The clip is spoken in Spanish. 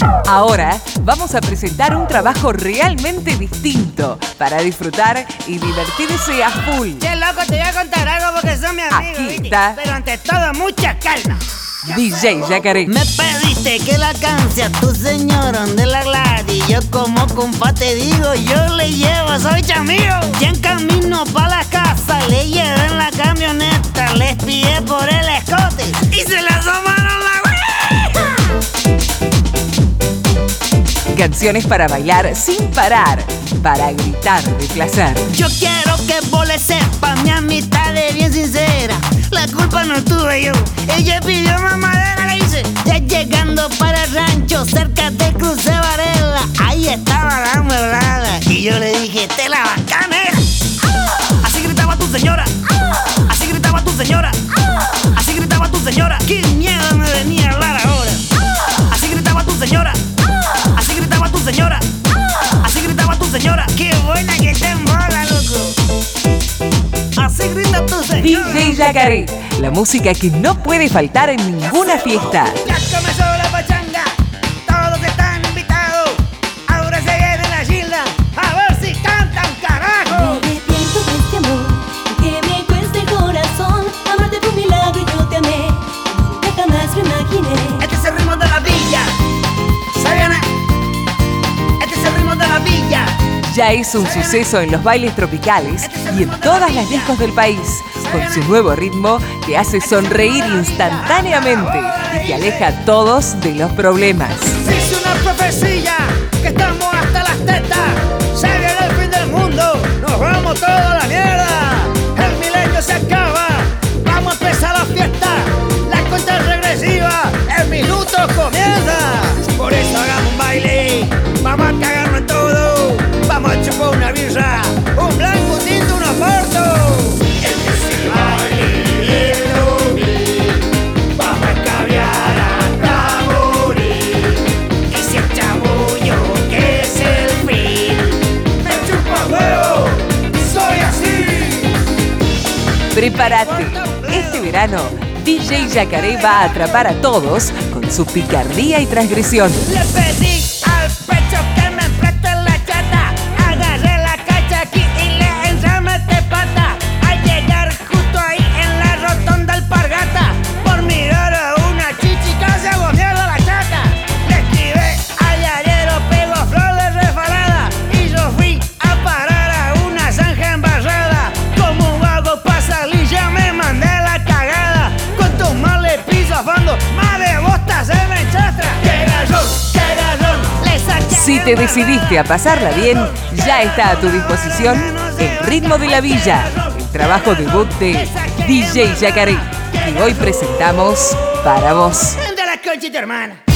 Ahora vamos a presentar un trabajo realmente distinto para disfrutar y divertirse a full. Che, loco, te voy a contar algo porque son mis amigos, Aquí ¿viste? está Pero ante todo, mucha calma. DJ Yacaré. Me pediste que la canse a tu señora de la Gladys. Yo como compa te digo, yo le llevo, soy chamío. Ya en camino pa' la casa, le llevé en la camioneta. Les pillé por el escote y se le asomaron la güey. Canciones para bailar sin parar, para gritar de placer. Yo quiero que vos le sepas, mi amistad es bien sincera. La culpa no tuve yo, ella pidió mamadera, le hice. Ya llegando para el rancho, cerca de Cruce Varela, ahí estaba la mueblada. Y yo le dije, te la bacanera. Así gritaba tu señora, así gritaba tu señora, así gritaba tu señora. Qué miedo me venía a hablar ahora. Así gritaba tu señora, así gritaba tu señora, así gritaba tu señora. Qué buena que te embola, loco. Así grita tu señora. DJ Yacaré, la música que no puede faltar en ninguna fiesta. Ya comenzó la pachanga, todos están invitados. Ahora se viene la gilda, a ver si cantan, carajo. Me arrepiento de este amor, que me cuesta el corazón. Amarte por mi lado y yo te amé, nunca jamás lo imaginé. Este es el ritmo de la villa, ¿se viene? Este es el ritmo de la villa. Ya es un suceso en los bailes tropicales y en todas las discos del país, con su nuevo ritmo que hace sonreír instantáneamente y que aleja a todos de los problemas. Se hizo una profecía, que estamos hasta las tetas. Se viene el fin del mundo, nos vamos toda a la mierda. El milenio se acaba, vamos a empezar la fiesta. La cuenta es regresiva, el minuto comienza. Por eso hagamos un baile, vamos a cagarnos en todo. Vamos a chupar una birra, un blanco, un tinto, unos portos. Este es el baile del vamos a escabiar hasta morir. Ese chabullo que es el fin. Me chupa huevo, soy así. Prepárate, este verano DJ Yacaré va a atrapar a todos con su picardía y transgresión. Le pedí al pecho que me preste la chata. Agarré la cacha aquí y le ensamé de pata. Al llegar justo ahí en la rotonda alpargata, por mirar a una chichica se hago mierda la chata. Le esquivé al llarero, pegó flor de refalada, y yo fui a parar a una zanja embarrada. Como un vago pa' salir ya me mandé la cagada. Cuanto más le piso a fondo, más de bosta se me enchastra. ¡Qué garrón! Le saqué. Si te decidiste a pasarla bien, ya está a tu disposición El Ritmo de la Villa, el trabajo debut de DJ Yacaré, que hoy presentamos para vos. De la conchita, hermana.